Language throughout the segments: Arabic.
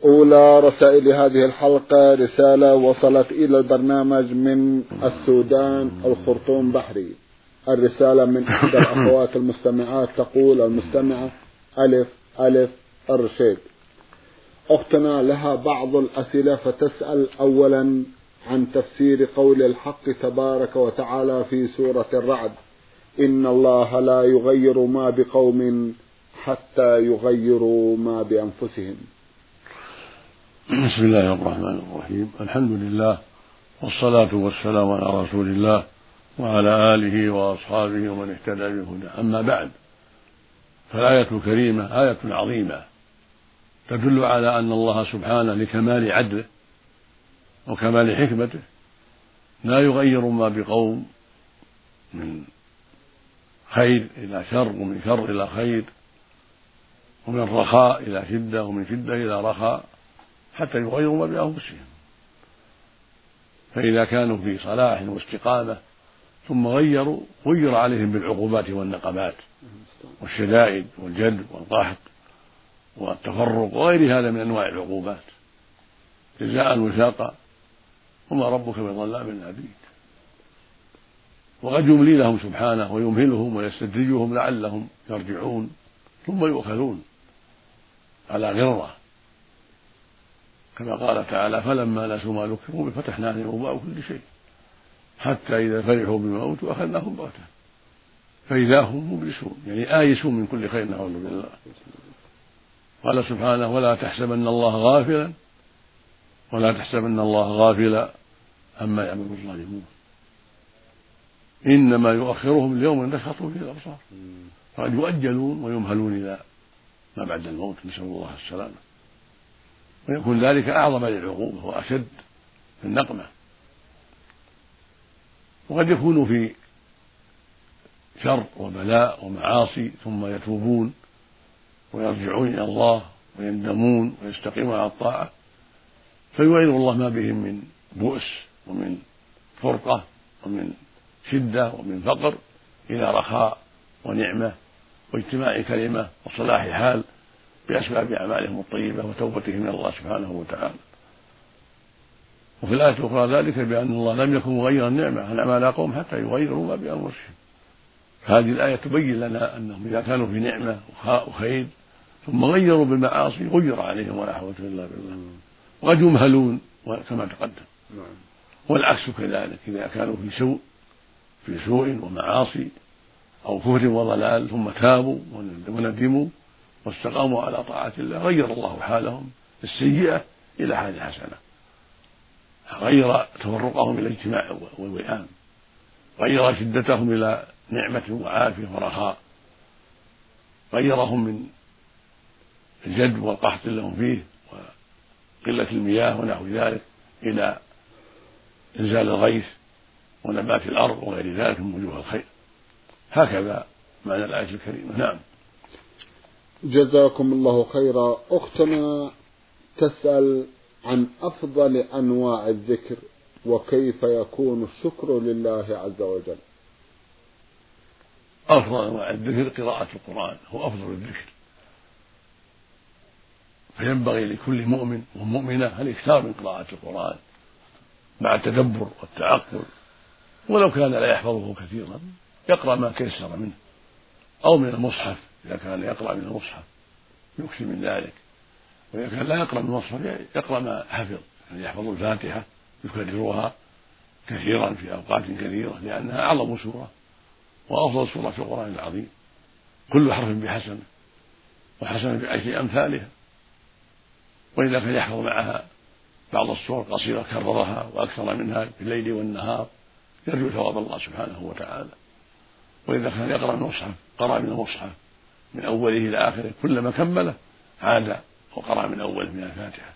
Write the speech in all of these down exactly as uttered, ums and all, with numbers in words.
أولى رسائل هذه الحلقة رسالة وصلت إلى البرنامج من السودان الخرطوم بحري. الرسالة من إحدى الأخوات المستمعات تقول المستمعة ألف ألف الرشيد: أختنا لها بعض الأسئلة، فتسأل أولا عن تفسير قول الحق تبارك وتعالى في سورة الرعد: إن الله لا يغير ما بقوم حتى يغيروا ما بأنفسهم. بسم الله الرحمن الرحيم. الحمد لله والصلاة والسلام على رسول الله وعلى آله وأصحابه ومن اهتدى بهداه. أما بعد، فالآية الكريمة آية عظيمة تدل على أن الله سبحانه لكمال عدله وكمال حكمته لا يغير ما بقوم من خير إلى شر، ومن شر إلى خير، ومن رخاء إلى شدة، ومن شدة إلى رخاء، حتى يغيروا ما بأنفسهم. فإذا كانوا في صلاح واستقامة ثم غيروا غير عليهم بالعقوبات والنقمات والشدائد والجد والقحط والتفرق وغير هذا من أنواع العقوبات جزاء وفاقا، وما ربك بظلام للعبيد. وقد يملي لهم سبحانه ويمهلهم ويستدرجهم لعلهم يرجعون ثم يؤخذون على غرة، كما قال تعالى: فلما نسوا ما ذكروا به فتحنا عليهم أبواب كل شيء حتى إذا فرحوا بما أوتوا أخذناهم بغتة فإذا هم مبلسون، يعني آيسون من كل خير، نعوذ بالله. قال سبحانه: ولا تحسبن الله غافلا ولا تحسبن الله غافلا عما يعمل الظالمون إنما يؤخرهم ليوم تشخص فيه الأبصار. فقد يؤجلون ويمهلون إلى ما بعد الموت، نسأل الله السلامة، ويكون ذلك أعظم للعقوبة وأشد في النقمة. وقد يكونوا في شر وبلاء ومعاصي ثم يتوبون ويرجعون إلى الله ويندمون ويستقيمون على الطاعة، فيغير الله ما بهم من بؤس ومن فرقة ومن شدة ومن فقر إلى رخاء ونعمة واجتماع كلمة وصلاح حال بأسباب أعمالهم الطيبة وتوبتهم من الله سبحانه وتعالى. وفي الآية الأخرى ذلك بأن الله لم يكن مغيرا نعمة أنعم على قوم حتى يغيروا ما بأنفسهم. هذه الآية تبين لنا أنهم إذا كانوا في نعمة وخير ثم غيروا بالمعاصي غير عليهم ولا حول إلا بالله، وقد يمهلون كما تقدم. والعكس كذلك، إذا كانوا في سوء في سوء ومعاصي أو كفر وضلال ثم تابوا وندموا واستقاموا على طاعة الله غير الله حالهم السيئة إلى حال حسنة، غير تفرقهم إلى الاجتماع والوئام، غير شدتهم إلى نعمة وعافية ورخاء، غيرهم من الجد والقحط لهم فيه وقلة المياه ونحو ذلك إلى إنزال الغيث ونبات الأرض وغير ذلك من وجوه الخير. هكذا معنى الآية الكريمة. نعم. جزاكم الله خيرا. أختنا تسأل عن أفضل أنواع الذكر وكيف يكون الشكر لله عز وجل. أفضل أنواع الذكر قراءة القرآن، هو أفضل الذكر، فينبغي لكل مؤمن ومؤمنة الإكثار من قراءة القرآن مع التدبر والتعقل، ولو كان لا يحفظه كثيرا يقرأ ما تيسر منه، أو من المصحف إذا كان يقرأ من المصحف يكثر من ذلك، وإذا كان لا يقرأ من المصحف يقرأ ما حفظ، يعني يحفظ الفاتحة يكررها كثيرا في أوقات كثيرة، لأنها أعظم سورة وأفضل سورة في القرآن العظيم، كل حرف بحسنة وحسنة بعشر أمثالها. وإذا كان يحفظ معها بعض السور قصيرة كررها وأكثر منها في الليل والنهار يرجو ثواب الله سبحانه وتعالى. وإذا كان يقرأ من المصحف قرأ من المصحف من أوله إلى آخره، كلما كمله عاد وقرأ من أوله من الفاتحة.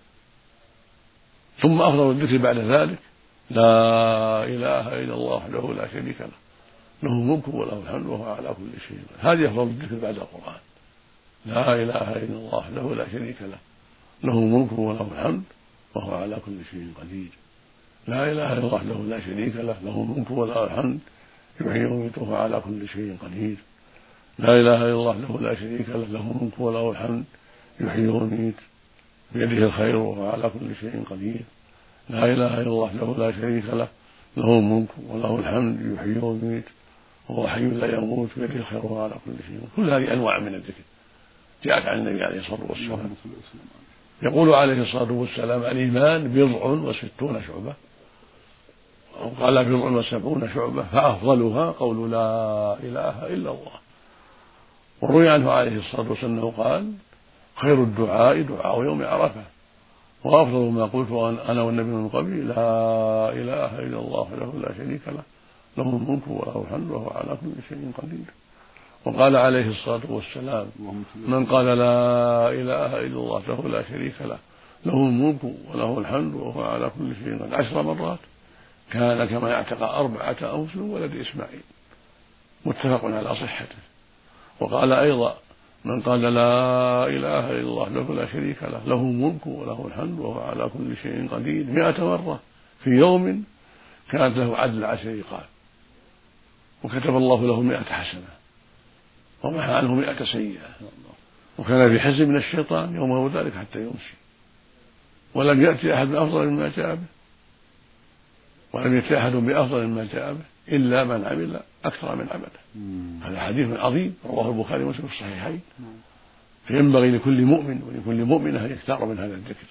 ثم أفضل الذكر بعد ذلك لا إله إلا الله وحده لا شريك له له الملك وله الحمد وهو على كل شيء. هذه أفضل الذكر بعد القرآن، لا إله إلا الله وحده لا شريك له له الملك وله الحمد وهو على كل شيء قدير. لا إله إلا الله وحده لا شريك له له الملك وله الحمد يحيي ويميت وهو على كل شيء قدير. لا إله إلا الله وحده لا شريك له له الملك وله الحمد يحيي ويميت بيده الخير وهو على كل شيء قدير، لا إله إلا الله وحده لا شريك له، له الملك وله الحمد يحيي ويميت وهو حي لا يموت بيده الخير وهو على كل شيء. كل هذه أنواع من الذكر جاءت عن النبي عليه الصلاة والسلام. يقول عليه الصلاة والسلام: الإيمان بضع وستون شعبة، أو قال بضع وسبعون شعبة، فأفضلها قول لا إله إلا الله. وروي عنه عليه الصلاة والسلام أنه قال: خير الدعاء دعاء يوم عرفة، وأفضل ما قلت أنا والنبي من قبلي لا إله إلا الله وحده لا شريك له، له الملك وله الحمد وهو على كل شيء قدير. وقال عليه الصلاة والسلام: من قال لا إله إلا الله وحده لا شريك له، له الملك وله الحمد وهو على كل شيء قدير عشر مرات كان كما يعتق أربعة أنفس من ولد إسماعيل، متفق على صحته. وقال أيضا: من قال لا إله إلا الله وحده لا شريك له، له الملك وله الحمد وهو على كل شيء قدير مئة مرة في يوم كانت له عدل عشر رقاب، وكتب الله له مئة حسنة ومحى عنه مئة سيئة، وكان في حزب من الشيطان يومه ذلك حتى يمسي، ولم يأتي أحد بأفضل مما جاء به، ولم يأتي أحد بأفضل مما جاء به إلا من عمل أكثر من عمله. هذا حديث عظيم رواه البخاري ومسلم في الصحيحين. فينبغي لكل مؤمن ولكل مؤمنة أن يكثر من هذا الذكر،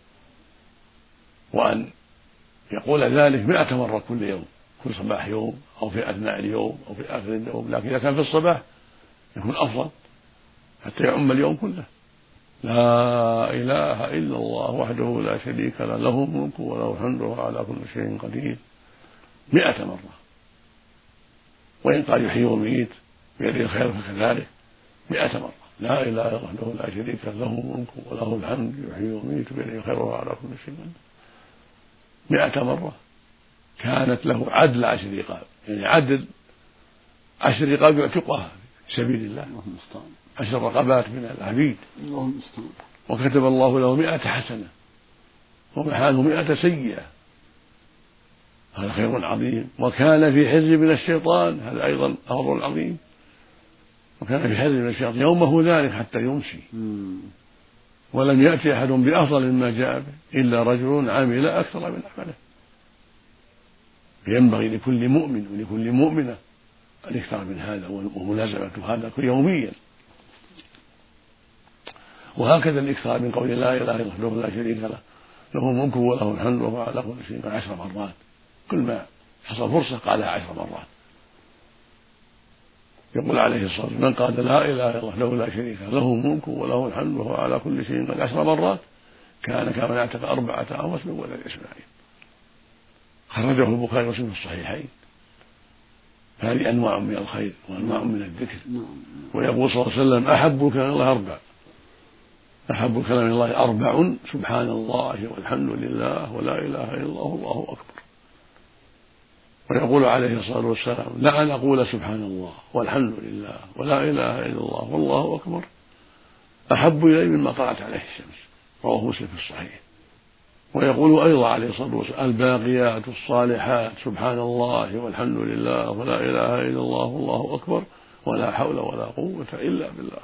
وأن يقول ذلك مئة مرة كل يوم، كل صباح يوم أو في أثناء اليوم أو في آخر اليوم، لكن إذا كان في الصباح يكون أفضل حتى يعم اليوم كله. لا إله إلا الله وحده لا شريك له، له الملك وله الحمد وهو على كل شيء قدير مئة مرة. وإن قال يحيي ويميت بيده الخير فكذلك مئة مرة. لا إله إلا الله وحده لا شريك له، له الملك وله الحمد يحيي ويميت بيده الخير وهو على كل شيء قدير مئة مرة كانت له عدل عشر رقاب، يعني عدل عشر رقاب يعتقها في سبيل الله، عشر رقبات من العبيد، وكتب الله له مئة حسنة ومحى عنه مئة سيئة. هذا خير عظيم. وكان في حزب من الشيطان، هذا أيضا أمر عظيم، وكان في حزب من الشيطان يومه ذلك حتى يمسي، ولم يأتي أحد بأفضل مما جاء به إلا رجل عمل أكثر من عمله. ينبغي لكل مؤمن ولكل مؤمنة أن يكثر من هذا وملازمة هذا يوميا. وهكذا الإكثار من قول لا إله إلا الله لا شريك له، له الملك وله الحمد وهو على كل شيء عشر مرات، كل ما حصل فرصة قالها عشر مرات. يقول عليه الصلاة والسلام: من قال لا إله إلا الله لا شريك له، له الملك وله الحمد وهو على كل شيء عشر مرات كان كما يعتق أربعة أنفس من ولد إسماعيل. خرجه البخاري ومسلم في الصحيحين. هذه أنواع من الخير وأنواع من الذكر. ويقول صلى الله عليه وسلم: أحب كلام الله أربع، أحب كلام الله أربع: سبحان الله والحمد لله ولا إله إلا الله والله أكبر. ويقول عليه الصلاة والسلام: لا أن أقول سبحان الله والحمد لله ولا إله إلا الله والله أكبر أحب إلي مما طلعت عليه الشمس. رواه مسلم في الصحيح. ويقول أيضا عليه الصلاة والسلام: الباقيات الصالحات سبحان الله والحمد لله ولا إله إلا الله والله أكبر ولا حول ولا قوة إلا بالله.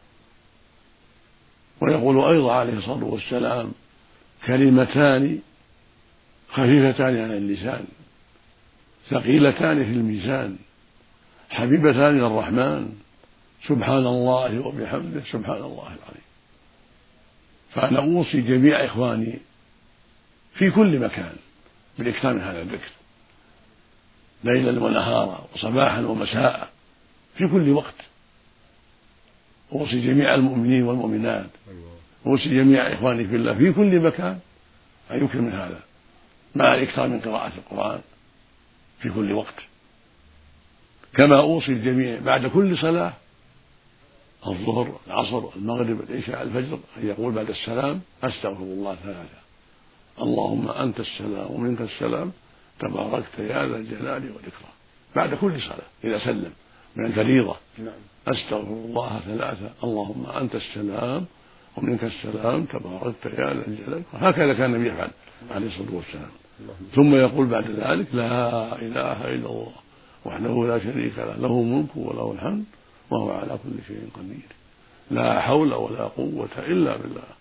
ويقول أيضا عليه الصلاة والسلام: كلمتان خفيفتان على اللسان ثقيلتان في الميزان حبيبتان إلى الرحمن سبحان الله وبحمده سبحان الله العظيم. فأنا أوصي جميع إخواني في كل مكان بالإكثار من هذا الذكر ليلا ونهارا وصباحا ومساء في كل وقت. أوصي جميع المؤمنين والمؤمنات، أوصي جميع إخواني في الله في كل مكان أن يكثر من هذا، مع الإكثار من قراءة القرآن في كل وقت. كما أوصي الجميع بعد كل صلاة الظهر العصر المغرب العشاء الفجر أن يقول بعد السلام: أستغفر الله ثلاثة، اللهم أنت السلام ومنك السلام تباركت يا ذا الجلال والإكرام، بعد كل صلاة إذا سلم من الفريضة. أستغفر الله ثلاثة، اللهم أنت السلام ومنك السلام تباركت يا ذا الجلال. هكذا كان النبي يفعل عليه الصلاة والسلام. ثم يقول بعد ذلك: لا إله إلا الله وحده لا شريك له، له الملك وله الحمد وهو على كل شيء قدير، لا حول ولا قوة إلا بالله،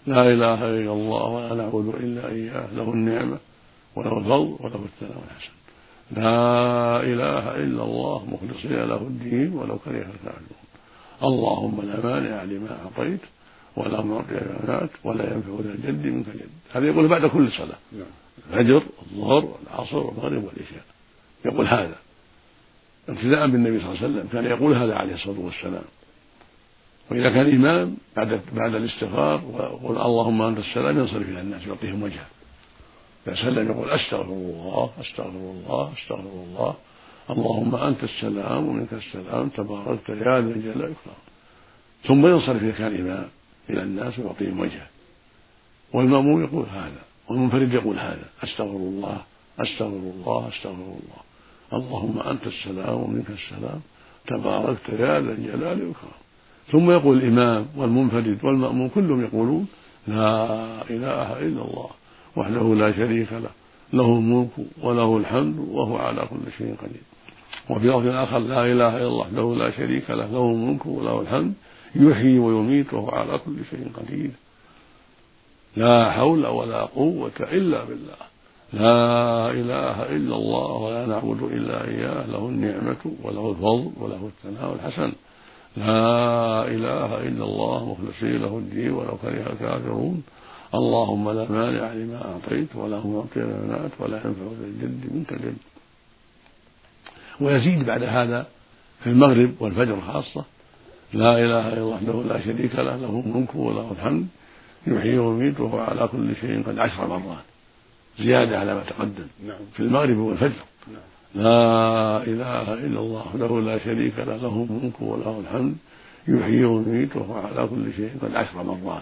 لا إله إلا الله ولا نعبد إلا إياه له النعمة وله الفضل وله الثناء الحسن. لا إله إلا الله مخلصين له الدين ولو كره الكافرون. اللهم لا مانع لما أعطيت ولا معطي لما منعت ولا ينفع ذا الجد منك الجد. هذا يقول بعد كل صلاة، الفجر والظهر والعصر والمغرب والعشاء يقول هذا ابتداء بالنبي صلى الله عليه وسلم، كان يقول هذا عليه الصلاة والسلام. وإذا كان إمام بعد بعد الاستغفار ويقول اللهم أنت السلام ينصرف إلى الناس يعطيهم وجهه. إذا سلم يقول أستغفر الله أستغفر الله أستغفر الله اللهم أنت السلام ومنك السلام تباركت يا ذا الجلال والإكرام. ثم ينصرف إذا كان إمام إلى الناس ويعطيهم وجهه. والمأموم يقول هذا والمنفرد يقول هذا أستغفر الله أستغفر الله أستغفر الله اللهم أنت السلام ومنك السلام تباركت يا ذا الجلال والإكرام. ثم يقول الإمام والمنفرد والمأموم كلهم يقولون لا إله إلا الله وحده لا شريك له له الملك وله الحمد وهو على كل شيء قدير. وفي لفظ آخر لا إله إلا الله وحده لا شريك له له الملك وله الحمد يحيي ويميت وهو على كل شيء قدير. لا حول ولا قوة إلا بالله. لا إله إلا الله ولا نعبد إلا إياه له النعمة وله الفضل وله الثناء الحسن. لا إله إلا الله مخلصين له الدين ولو كره الكافرون. اللهم لا مانع لما أعطيت ولا معطي لما منعت ولا ينفع ذا الجد منك الجد. ويزيد بعد هذا في المغرب والفجر خاصة لا إله إلا الله وحده لا شريك له له الملك وله الحمد يحيي ويميت وهو على كل شيء قد عشر مرات زيادة على ما تقدم في المغرب والفجر. لا إله إلا الله وحده لا شريك له له الملك وله الحمد يحيي ويميت وهو على كل شيء قد عشر مرات.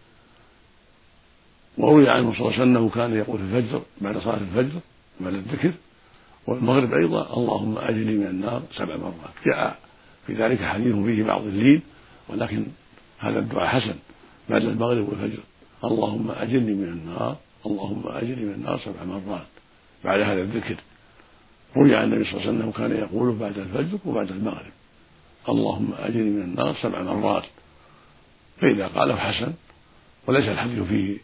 وروي عنه صلى الله عليه وسلم أنه كان يقول في الفجر بعد صلاة الفجر بعد الذكر والمغرب أيضا اللهم أجرني من النار سبع مرات. جاء في ذلك حديث فيه بعض اللين ولكن هذا الدعاء حسن بعد المغرب والفجر اللهم أجرني من النار اللهم أجرني من النار سبع مرات بعد هذا الذكر. روي عن النبي صلى الله عليه وسلم كان يقول بعد الفجر وبعد المغرب اللهم أجرني من النار سبع مرات. فإذا قاله حسن وليس الحديث فيه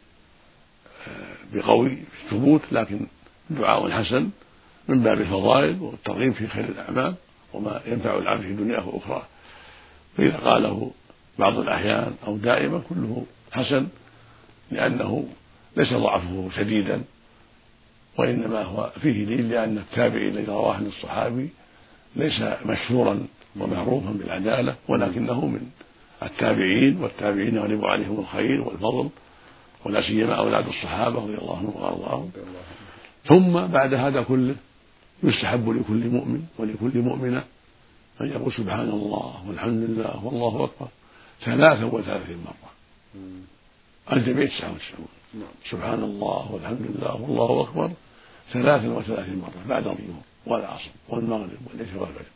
بقوي الثبوت لكن دعاء حسن من باب الفضائل والترغيب في خير الأعمال وما ينفع العبد في دنياه وأخراه. فإذا قاله بعض الأحيان أو دائما كله حسن لأنه ليس ضعفه شديدا وإنما هو فيه دليل لأن التابعي الذي رواه عن الصحابي ليس مشهورا ومعروفا بالعدالة ولكنه من التابعين والتابعين يغلب عليهم الخير والفضل ولا سيما أولاد الصحابة رضي الله عنهم وأرضاهم. ثم بعد هذا كله يستحب لكل مؤمن ولكل مؤمنة أن يقول سبحان الله والحمد لله والله أكبر ثلاثا وثلاثين مرة الجميع تسعة وتسعون. سبحان الله والحمد لله والله أكبر ثلاثا وثلاثين مرة بعد الظهر والعصر والمغرب والعشاء والفجر.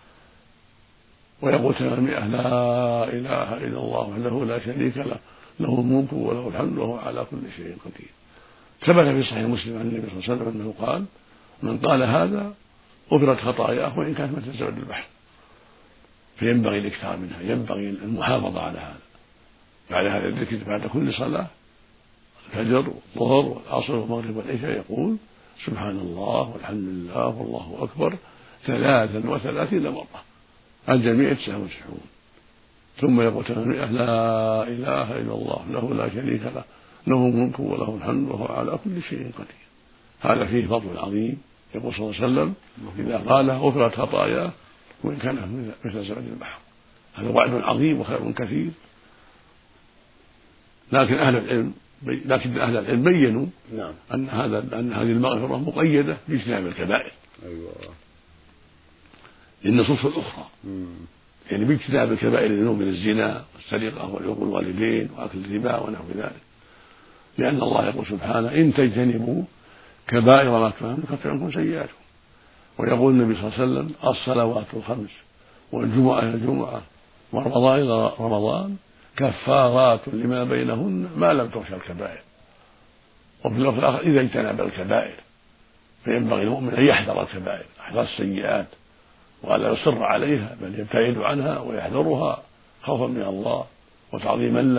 ويقول ثمانمائة لا إله إلا الله وحده لا شريك له له الملك وله الحمد وهو على كل شيء قدير. ثبت في صحيح مسلم عن النبي صلى الله عليه وسلم أنه قال من قال هذا غفرت خطاياه وإن كانت مثل زبد البحر. فينبغي الاكثار منها ينبغي المحافظة على هذا بعد هذا الذكر بعد كل صلاة الفجر والظهر والعصر والمغرب والعشاء يقول سبحان الله والحمد لله والله أكبر ثلاثا وثلاثين مرة الجميع تسعة وتسعون. ثم يقول لا إله إلا الله له لا شريك له له الملك وله الحمد وهو على كل شيء قدير. هذا فيه فضل عظيم. يقول صلى الله عليه وسلم إذا قاله غفرت خطاياه وإن كان مثل زبد البحر. هذا وعد عظيم وخير كثير. لكن أهل العلم لكن أهل العلم بينوا نعم. أن هذا أن هذه المغفرة مقيدة باجتناب الكبائر. أيوة. للنصوص الأخرى مم. يعني باجتناب الكبائر الذنوب من الزنا والسرقة والعقوق الوالدين وأكل الربا ونحو ذلك. لأن الله يقول سبحانه إن تجتنبوا كبائر ما تنهون نكفر عنكم سيئاتكم. ويقول النبي صلى الله عليه وسلم الصلوات الخمس والجمعة إلى الجمعة ورمضان إلى رمضان كفارات لما بينهن ما لم تغش الكبائر. وفي اللفظ الآخر إذا اجتنب الكبائر. فينبغي المؤمن أن يحذر الكبائر يحذر السيئات ولا يصر عليها بل يبتعد عنها ويحذرها خوفا من الله وتعظيما له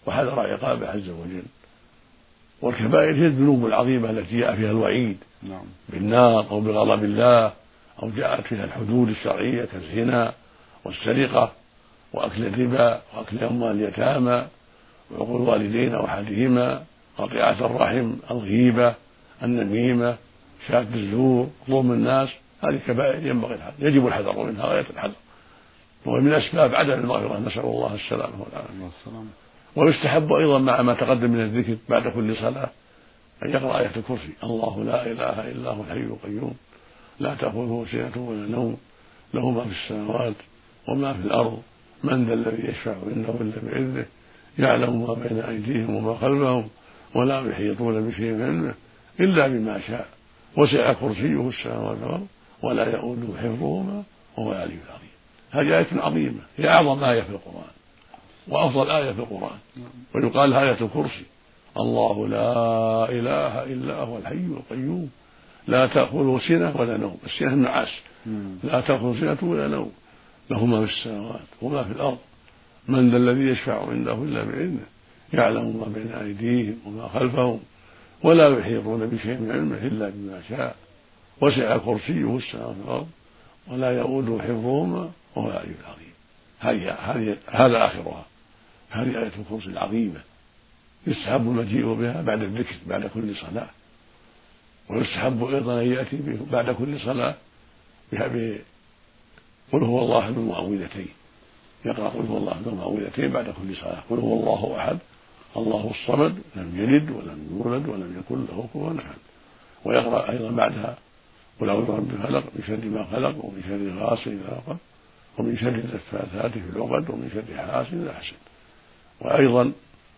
وحذر عقابه عز وجل. والكبائر هي الذنوب العظيمة التي جاء فيها الوعيد نعم. بالنار أو بغضب الله، أو جاءت فيها الحدود الشرعية كالزنا والسرقة وأكل الربا وأكل أموال اليتامى وعقوق الوالدين أو أحدهما، قطيعة الرحم، الغيبة، النميمة، شهادة الزور، ظلم الناس. هذه كبائر ينبغي الحذر، يجب الحذر منها غاية الحذر، ومن أسباب عدم المغفرة، نسأل الله السلامة والعافية. ويستحب أيضا مع ما تقدم من الذكر بعد كل صلاة أن يقرأ آية الكرسي: الله لا إله إلا هو الحي القيوم لا تأخذه سنة ولا نوم له ما في السماوات وما في الأرض من ذا الذي يشفع عنده إلا بإذنه يعلم ما بين أيديهم وما خلفهم ولا يحيطون بشيء من علمه إلا بما شاء وسع كرسيه السماوات والأرض ولا يؤوده حفظهما وهو العلي العظيم. هذه آية عظيمة، هي أعظم آية في القرآن وأفضل آية في القرآن، ويقال آية الكرسي: الله لا إله إلا هو الحي القيوم لا تأخذه سنة ولا نوم. السنة النعاس، لا تأخذه سنة ولا نوم له ما في السماوات وما في الأرض من ذا الذي يشفع عنده إلا بإذنه يعلم ما بين أيديهم وما خلفهم ولا يحيطون بشيء من علمه إلا بما شاء وسع كرسيه السماوات والأرض ولا يؤوده حفظهما وهو العلي العظيم. هذه هذه هذا آخرها، هذه آية الكرسي العظيمة. يستحب المجيء بها بعد الذكر بعد كل صلاة، ويستحب أيضا أن يأتي بعد كل صلاة بها قل هو الله بالمعوذتين، يقرأ قل هو الله بالمعوذتين بعد كل صلاة: قل هو الله أحد الله الصمد لم يلد ولم يولد ولم يكن له كفوا أحد. ويقرأ أيضا بعدها قل أعوذ برب الفلق من شر ما خلق ومن شر غاسق إذا وقب ومن شر النفاثات في العقد ومن شر حاسد إذا حسد. وأيضا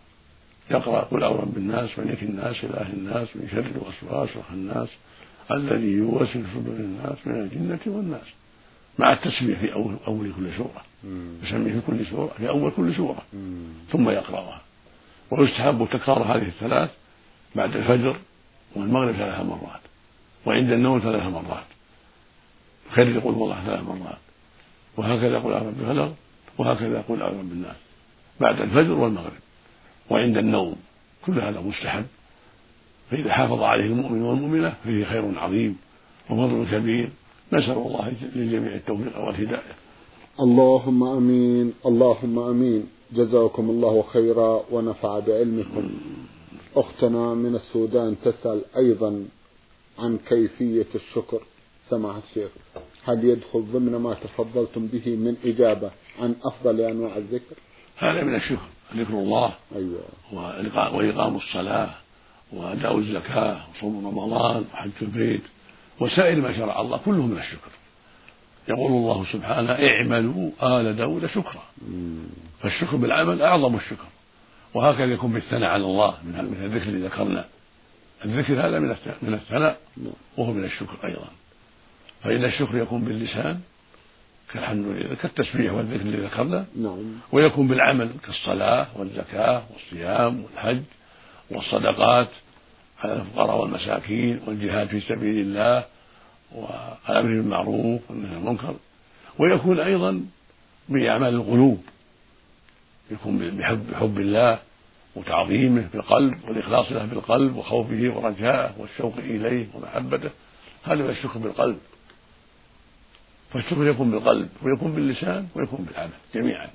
يقرأ قل أعوذ برب الناس ملك الناس إله الناس من شر الوسواس الخناس الذي يوسوس في صدور الناس من الجنة والناس، مع التسمية في أول, أول كل سورة، يسمي في كل سورة في أول كل سورة ثم يقرأها. ويستحب تكرار هذه الثلاث بعد الفجر والمغرب ثلاث مرات، وعند النوم ثلاث مرات، خير يقول والله ثلاث مرات، وهكذا يقول أعوذ برب الفلق، وهكذا يقول أعوذ برب الناس بعد الفجر والمغرب وعند النوم. كل هذا مستحب، فإذا حافظ عليه المؤمن والمؤمنة فيه خير عظيم وفضل كبير. نسأل الله للجميع التوفيق والهداية. اللهم أمين اللهم أمين. جزاكم الله خيرا ونفع بعلمكم. أختنا من السودان تسأل أيضا عن كيفية الشكر. سماحة الشيخ، هل يدخل ضمن ما تفضلتم به من إجابة عن أفضل أنواع الذكر؟ هذا من الشكر، ذكر الله. أيوة. وإقام الصلاة وأداء الزكاة وصوم رمضان وحج البيت وسائر ما شرع الله كله من الشكر. يقول الله سبحانه: اعملوا آل داود شكرا. فالشكر بالعمل أعظم الشكر، وهكذا يكون بالثناء على الله من الذكر الذي ذكرنا. الذكر هذا من الثناء وهو من الشكر أيضا. فإن الشكر يكون باللسان كالحمد لله كالتسبيح والذكر الذي ذكرنا، ويكون بالعمل كالصلاة والزكاة والصيام والحج والصدقات على الفقراء والمساكين والجهاد في سبيل الله والأمر بالمعروف والنهي عن المنكر. ويكون أيضا بأعمال القلوب، يكون بحب, بحب الله وتعظيمه بالقلب والإخلاص له بالقلب وخوفه ورجاءه والشوق إليه ومحبته. هذا هو الشكر بالقلب. فالشكر يكون بالقلب ويكون باللسان ويكون بالعمل جميعا،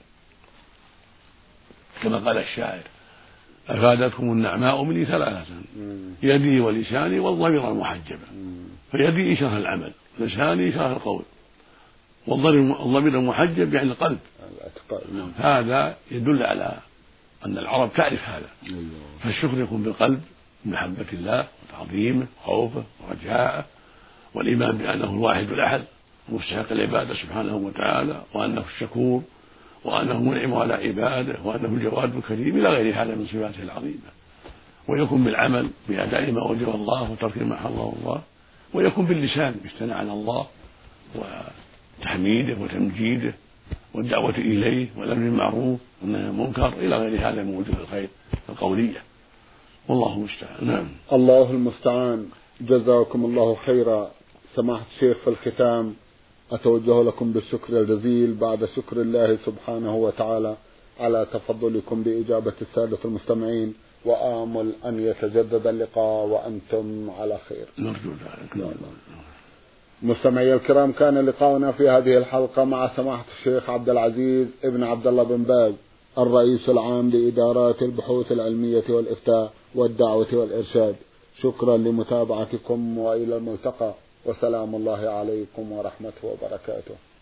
كما قال الشاعر: أفادتكم النعماء مني ثلاثة يدي ولساني والضمير المحجبة. فيدي إشارة العمل، لساني إشارة القول، والضمير المحجب يعني القلب. هذا يدل على أن العرب تعرف هذا. فالشكر يكون بالقلب بمحبة الله وتعظيمه وخوفه ورجاءه والإيمان بأنه الواحد الأحد مستحق العبادة سبحانه وتعالى، وأنه الشكور، وأنه منعم على عباده، وأنه الجواد الكريم إلى غير هذا من صفاته العظيمة. ويكون بالعمل بأداء ما وجب الله وترك ما حرمه الله. ويكون باللسان بالثناء على الله وتحميده وتمجيده والدعوة إليه والأمر بالمعروف والنهي عن المنكر إلى غير هذا من وجوه الخير القولية. والله المستعان. نعم. الله المستعان. جزاكم الله خيرا. سماحة الشيخ، في الختام أتوجه لكم بالشكر الجزيل بعد شكر الله سبحانه وتعالى على تفضلكم بإجابة السادة المستمعين، وآمل أن يتجدد اللقاء وأنتم على خير. نرجو ذلك. مستمعي الكرام، كان لقاؤنا في هذه الحلقة مع سماحة الشيخ عبد العزيز ابن عبد الله بن باز، الرئيس العام لإدارات البحوث العلمية والإفتاء والدعوة والإرشاد. شكرا لمتابعتكم، وإلى الملتقى، وسلام الله عليكم ورحمته وبركاته.